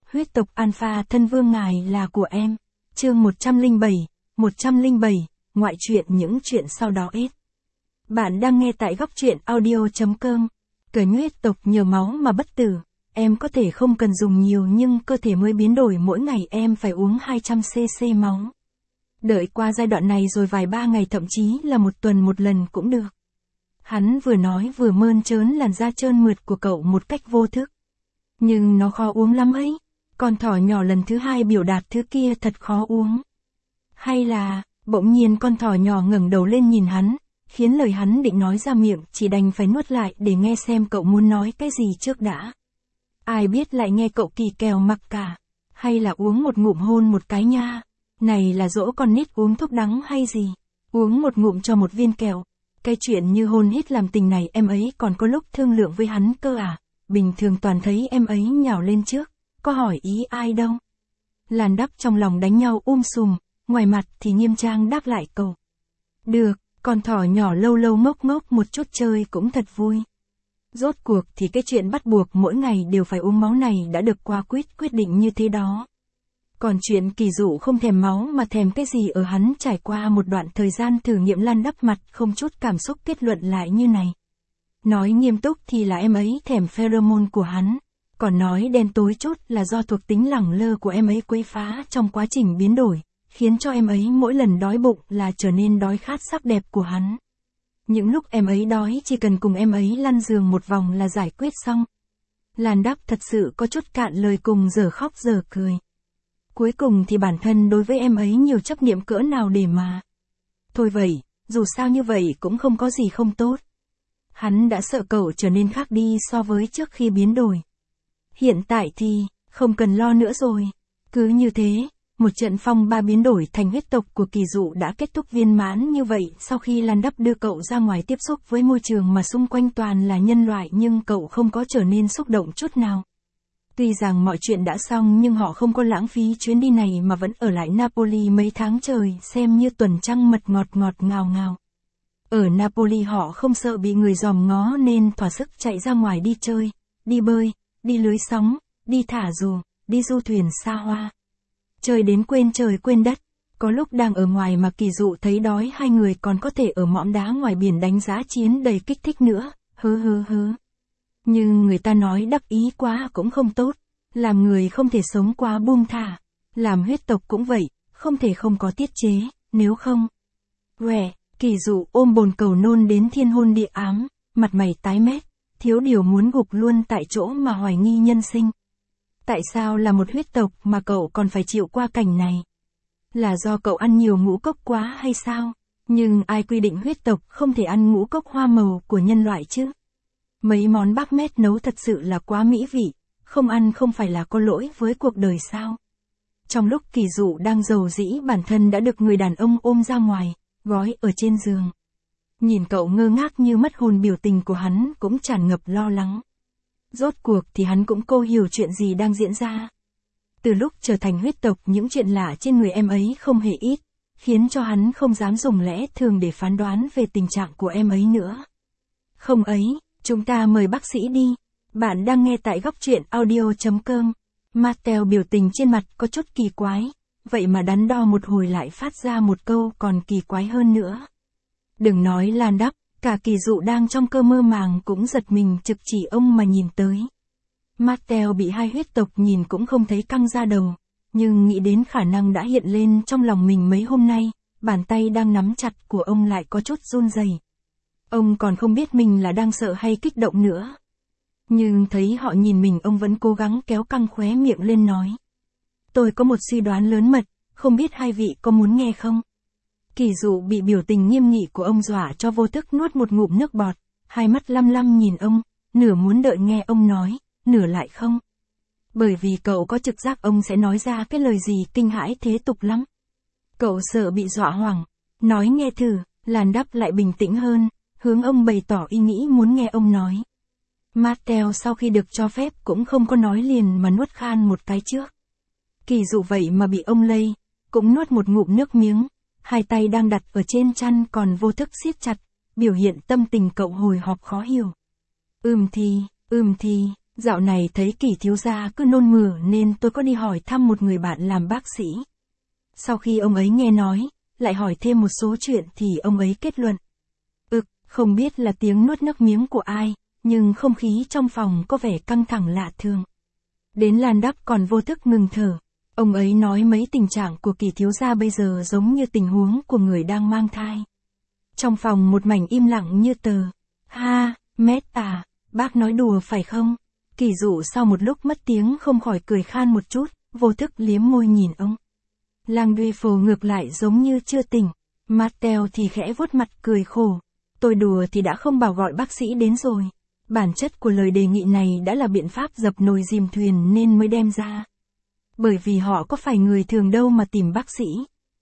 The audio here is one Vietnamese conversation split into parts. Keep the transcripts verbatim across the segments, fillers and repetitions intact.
huyết tộc Alpha thân vương ngài là của em. Chương một trăm lẻ bảy, một trăm lẻ bảy, ngoại truyện những chuyện sau đó ít. Bạn đang nghe tại góc truyện audio.com. Cởi huyết tộc nhờ máu mà bất tử. Em có thể không cần dùng nhiều nhưng cơ thể mới biến đổi, mỗi ngày em phải uống hai trăm xê xê máu. Đợi qua giai đoạn này rồi vài ba ngày thậm chí là một tuần một lần cũng được. Hắn vừa nói vừa mơn trớn làn da trơn mượt của cậu một cách vô thức. Nhưng nó khó uống lắm ấy. Con thỏ nhỏ lần thứ hai biểu đạt thứ kia thật khó uống. Hay là, bỗng nhiên con thỏ nhỏ ngẩng đầu lên nhìn hắn, khiến lời hắn định nói ra miệng chỉ đành phải nuốt lại để nghe xem cậu muốn nói cái gì trước đã. Ai biết lại nghe cậu kỳ kèo mặc cả. Hay là uống một ngụm hôn một cái nha. Này là dỗ con nít uống thuốc đắng hay gì? Uống một ngụm cho một viên kẹo. Cái chuyện như hôn hít làm tình này em ấy còn có lúc thương lượng với hắn cơ à? Bình thường toàn thấy em ấy nhào lên trước, có hỏi ý ai đâu. Làn đắp trong lòng đánh nhau um sùm, ngoài mặt thì nghiêm trang đáp lại cậu. Được, con thỏ nhỏ lâu lâu ngốc ngốc một chút chơi cũng thật vui. Rốt cuộc thì cái chuyện bắt buộc mỗi ngày đều phải uống máu này đã được qua quyết quyết định như thế đó. Còn chuyện kỳ dụ không thèm máu mà thèm cái gì ở hắn trải qua một đoạn thời gian thử nghiệm lăn đắp mặt không chút cảm xúc kết luận lại như này. Nói nghiêm túc thì là em ấy thèm pheromone của hắn, còn nói đen tối chút là do thuộc tính lẳng lơ của em ấy quấy phá trong quá trình biến đổi, khiến cho em ấy mỗi lần đói bụng là trở nên đói khát sắc đẹp của hắn. Những lúc em ấy đói chỉ cần cùng em ấy lăn giường một vòng là giải quyết xong. Làn đắp thật sự có chút cạn lời cùng giờ khóc giờ cười. Cuối cùng thì bản thân đối với em ấy nhiều chấp niệm cỡ nào để mà. Thôi vậy, dù sao như vậy cũng không có gì không tốt. Hắn đã sợ cậu trở nên khác đi so với trước khi biến đổi. Hiện tại thì, không cần lo nữa rồi. Cứ như thế, một trận phong ba biến đổi thành huyết tộc của kỳ dụ đã kết thúc viên mãn như vậy sau khi Lan Đắp đưa cậu ra ngoài tiếp xúc với môi trường mà xung quanh toàn là nhân loại nhưng cậu không có trở nên xúc động chút nào. Tuy rằng mọi chuyện đã xong nhưng họ không có lãng phí chuyến đi này mà vẫn ở lại Napoli mấy tháng trời xem như tuần trăng mật ngọt ngọt ngào ngào. Ở Napoli họ không sợ bị người dòm ngó nên thỏa sức chạy ra ngoài đi chơi, đi bơi, đi lưới sóng, đi thả dù, đi du thuyền xa hoa. Chơi đến quên trời quên đất, có lúc đang ở ngoài mà kỳ dụ thấy đói hai người còn có thể ở mỏm đá ngoài biển đánh giá chiến đầy kích thích nữa, hứ hứ hứ. Nhưng người ta nói đắc ý quá cũng không tốt, làm người không thể sống quá buông thả, làm huyết tộc cũng vậy, không thể không có tiết chế, nếu không. Rẻ, kỳ dụ ôm bồn cầu nôn đến thiên hôn địa ám, mặt mày tái mét, thiếu điều muốn gục luôn tại chỗ mà hoài nghi nhân sinh. Tại sao là một huyết tộc mà cậu còn phải chịu qua cảnh này? Là do cậu ăn nhiều ngũ cốc quá hay sao? Nhưng ai quy định huyết tộc không thể ăn ngũ cốc hoa màu của nhân loại chứ? Mấy món bác mét nấu thật sự là quá mỹ vị, không ăn không phải là có lỗi với cuộc đời sao? Trong lúc kỳ dụ đang rầu rĩ bản thân đã được người đàn ông ôm ra ngoài, gói ở trên giường. Nhìn cậu ngơ ngác như mất hồn biểu tình của hắn cũng tràn ngập lo lắng. Rốt cuộc thì hắn cũng cô hiểu chuyện gì đang diễn ra. Từ lúc trở thành huyết tộc những chuyện lạ trên người em ấy không hề ít, khiến cho hắn không dám dùng lẽ thường để phán đoán về tình trạng của em ấy nữa. Không ấy, chúng ta mời bác sĩ đi. Bạn đang nghe tại góc truyện audio.com. Mattel biểu tình trên mặt có chút kỳ quái, vậy mà đắn đo một hồi lại phát ra một câu còn kỳ quái hơn nữa. Đừng nói Lan Đắp, cả kỳ dụ đang trong cơn mơ màng cũng giật mình trực chỉ ông mà nhìn tới. Mattel bị hai huyết tộc nhìn cũng không thấy căng ra đầu, nhưng nghĩ đến khả năng đã hiện lên trong lòng mình mấy hôm nay, bàn tay đang nắm chặt của ông lại có chút run rẩy. Ông còn không biết mình là đang sợ hay kích động nữa. Nhưng thấy họ nhìn mình ông vẫn cố gắng kéo căng khóe miệng lên nói. Tôi có một suy đoán lớn mật, không biết hai vị có muốn nghe không? Kỳ dụ bị biểu tình nghiêm nghị của ông dọa cho vô thức nuốt một ngụm nước bọt, hai mắt lăm lăm nhìn ông, nửa muốn đợi nghe ông nói, nửa lại không. Bởi vì cậu có trực giác ông sẽ nói ra cái lời gì kinh hãi thế tục lắm. Cậu sợ bị dọa hoảng, nói nghe thử, Lan Đắp lại bình tĩnh hơn, hướng ông bày tỏ ý nghĩ muốn nghe ông nói. Mattel sau khi được cho phép cũng không có nói liền mà nuốt khan một cái trước. Kỳ dụ vậy mà bị ông lây, cũng nuốt một ngụm nước miếng, hai tay đang đặt ở trên chăn còn vô thức siết chặt, biểu hiện tâm tình cậu hồi hộp khó hiểu. Ừm thì, ừm thì, Dạo này thấy Kỳ thiếu gia cứ nôn mửa nên tôi có đi hỏi thăm một người bạn làm bác sĩ. Sau khi ông ấy nghe nói, lại hỏi thêm một số chuyện thì ông ấy kết luận. Ực, không biết là tiếng nuốt nước miếng của ai, nhưng không khí trong phòng có vẻ căng thẳng lạ thường. Đến Lan Đắp còn vô thức ngừng thở. Ông ấy nói mấy tình trạng của Kỳ thiếu gia bây giờ giống như tình huống của người đang mang thai. Trong phòng một mảnh im lặng như tờ. Ha, Mét à, bác nói đùa phải không? Kỳ Dụ sau một lúc mất tiếng không khỏi cười khan một chút, vô thức liếm môi nhìn ông. Langduifo ngược lại giống như chưa tỉnh. Mattel thì khẽ vuốt mặt cười khổ. Tôi đùa thì đã không bảo gọi bác sĩ đến rồi. Bản chất của lời đề nghị này đã là biện pháp dập nồi dìm thuyền nên mới đem ra. Bởi vì họ có phải người thường đâu mà tìm bác sĩ.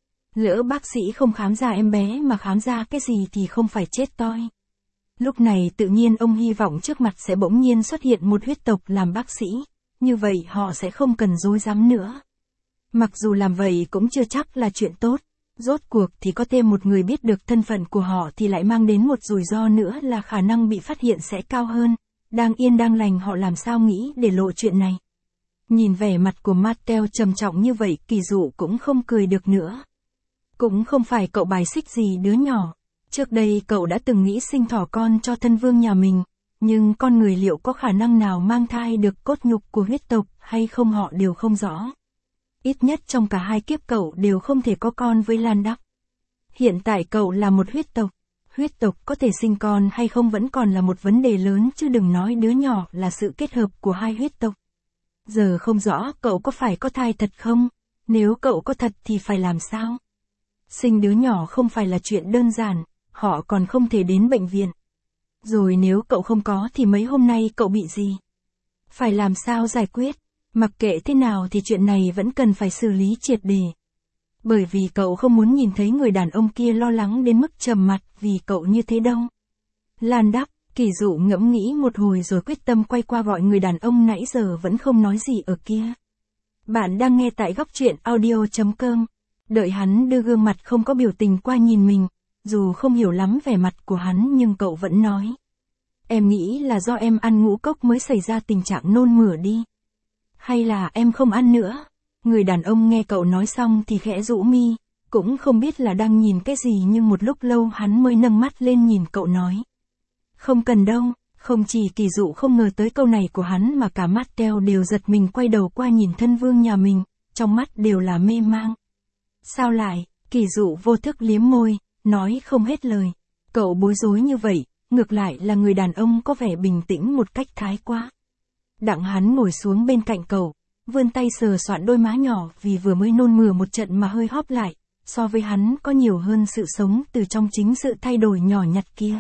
Lỡ bác sĩ không khám ra em bé mà khám ra cái gì thì không phải chết toi. Lúc này tự nhiên ông hy vọng trước mặt sẽ bỗng nhiên xuất hiện một huyết tộc làm bác sĩ. Như vậy họ sẽ không cần dối dám nữa. Mặc dù làm vậy cũng chưa chắc là chuyện tốt. Rốt cuộc thì có thêm một người biết được thân phận của họ thì lại mang đến một rủi ro nữa là khả năng bị phát hiện sẽ cao hơn. Đang yên đang lành họ làm sao nghĩ để lộ chuyện này. Nhìn vẻ mặt của Mattel trầm trọng như vậy, Kỳ Dụ cũng không cười được nữa. Cũng không phải cậu bài xích gì đứa nhỏ. Trước đây cậu đã từng nghĩ sinh thỏ con cho thân vương nhà mình, nhưng con người liệu có khả năng nào mang thai được cốt nhục của huyết tộc hay không họ đều không rõ. Ít nhất trong cả hai kiếp cậu đều không thể có con với Lan Đắp. Hiện tại cậu là một huyết tộc. Huyết tộc có thể sinh con hay không vẫn còn là một vấn đề lớn chứ đừng nói đứa nhỏ là sự kết hợp của hai huyết tộc. Giờ không rõ cậu có phải có thai thật không? Nếu cậu có thật thì phải làm sao? Sinh đứa nhỏ không phải là chuyện đơn giản, họ còn không thể đến bệnh viện. Rồi nếu cậu không có thì mấy hôm nay cậu bị gì? Phải làm sao giải quyết? Mặc kệ thế nào thì chuyện này vẫn cần phải xử lý triệt để. Bởi vì cậu không muốn nhìn thấy người đàn ông kia lo lắng đến mức trầm mặt vì cậu như thế đâu. Lan Đắp, Kỳ Dụ ngẫm nghĩ một hồi rồi quyết tâm quay qua gọi người đàn ông nãy giờ vẫn không nói gì ở kia. Bạn đang nghe tại góc truyện audio chấm com. Đợi hắn đưa gương mặt không có biểu tình qua nhìn mình, dù không hiểu lắm vẻ mặt của hắn nhưng cậu vẫn nói. Em nghĩ là do em ăn ngũ cốc mới xảy ra tình trạng nôn mửa đi. Hay là em không ăn nữa? Người đàn ông nghe cậu nói xong thì khẽ rũ mi, cũng không biết là đang nhìn cái gì nhưng một lúc lâu hắn mới nâng mắt lên nhìn cậu nói. Không cần đâu, không chỉ Kỳ Dụ không ngờ tới câu này của hắn mà cả Mattel đều giật mình quay đầu qua nhìn thân vương nhà mình, trong mắt đều là mê mang. Sao lại? Kỳ Dụ vô thức liếm môi, nói không hết lời. Cậu bối rối như vậy, ngược lại là người đàn ông có vẻ bình tĩnh một cách thái quá. Đặng hắn ngồi xuống bên cạnh cậu, vươn tay sờ soạn đôi má nhỏ vì vừa mới nôn mửa một trận mà hơi hóp lại, so với hắn có nhiều hơn sự sống từ trong chính sự thay đổi nhỏ nhặt kia.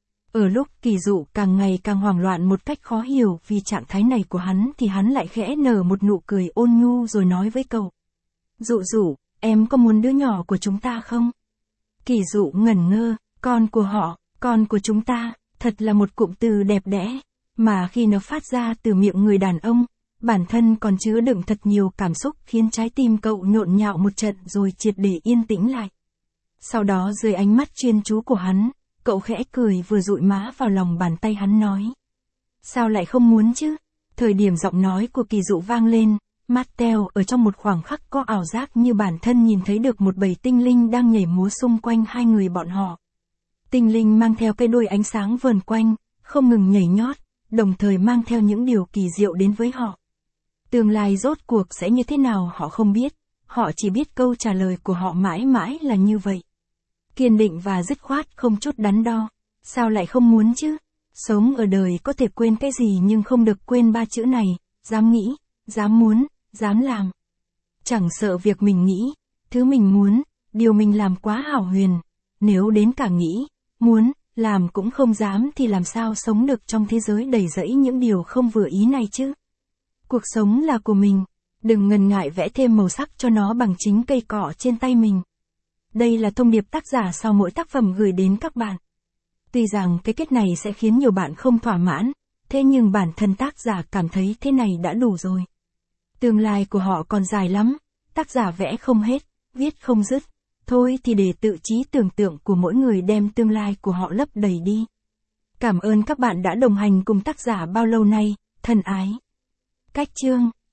Ở lúc Kỳ Dụ càng ngày càng hoảng loạn một cách khó hiểu vì trạng thái này của hắn thì hắn lại khẽ nở một nụ cười ôn nhu rồi nói với cậu. Dụ Dụ, em có muốn đứa nhỏ của chúng ta không? Kỳ Dụ ngẩn ngơ, con của họ, con của chúng ta, thật là một cụm từ đẹp đẽ, mà khi nó phát ra từ miệng người đàn ông, bản thân còn chứa đựng thật nhiều cảm xúc khiến trái tim cậu nhộn nhạo một trận rồi triệt để yên tĩnh lại. Sau đó dưới ánh mắt chuyên chú của hắn, cậu khẽ cười vừa dụi má vào lòng bàn tay hắn nói. Sao lại không muốn chứ? Thời điểm giọng nói của Kỳ Dụ vang lên, Mattel ở trong một khoảng khắc có ảo giác như bản thân nhìn thấy được một bầy tinh linh đang nhảy múa xung quanh hai người bọn họ. Tinh linh mang theo cái đuôi ánh sáng vờn quanh, không ngừng nhảy nhót, đồng thời mang theo những điều kỳ diệu đến với họ. Tương lai rốt cuộc sẽ như thế nào họ không biết, họ chỉ biết câu trả lời của họ mãi mãi là như vậy. Kiên định và dứt khoát không chút đắn đo, sao lại không muốn chứ? Sống ở đời có thể quên cái gì nhưng không được quên ba chữ này, dám nghĩ, dám muốn, dám làm. Chẳng sợ việc mình nghĩ, thứ mình muốn, điều mình làm quá hão huyền, nếu đến cả nghĩ, muốn, làm cũng không dám thì làm sao sống được trong thế giới đầy rẫy những điều không vừa ý này chứ? Cuộc sống là của mình, đừng ngần ngại vẽ thêm màu sắc cho nó bằng chính cây cọ trên tay mình. Đây là thông điệp tác giả sau mỗi tác phẩm gửi đến các bạn. Tuy rằng cái kết này sẽ khiến nhiều bạn không thỏa mãn, thế nhưng bản thân tác giả cảm thấy thế này đã đủ rồi. Tương lai của họ còn dài lắm, tác giả vẽ không hết, viết không dứt, thôi thì để tự trí tưởng tượng của mỗi người đem tương lai của họ lấp đầy đi. Cảm ơn các bạn đã đồng hành cùng tác giả bao lâu nay, Thân ái. Cách chương.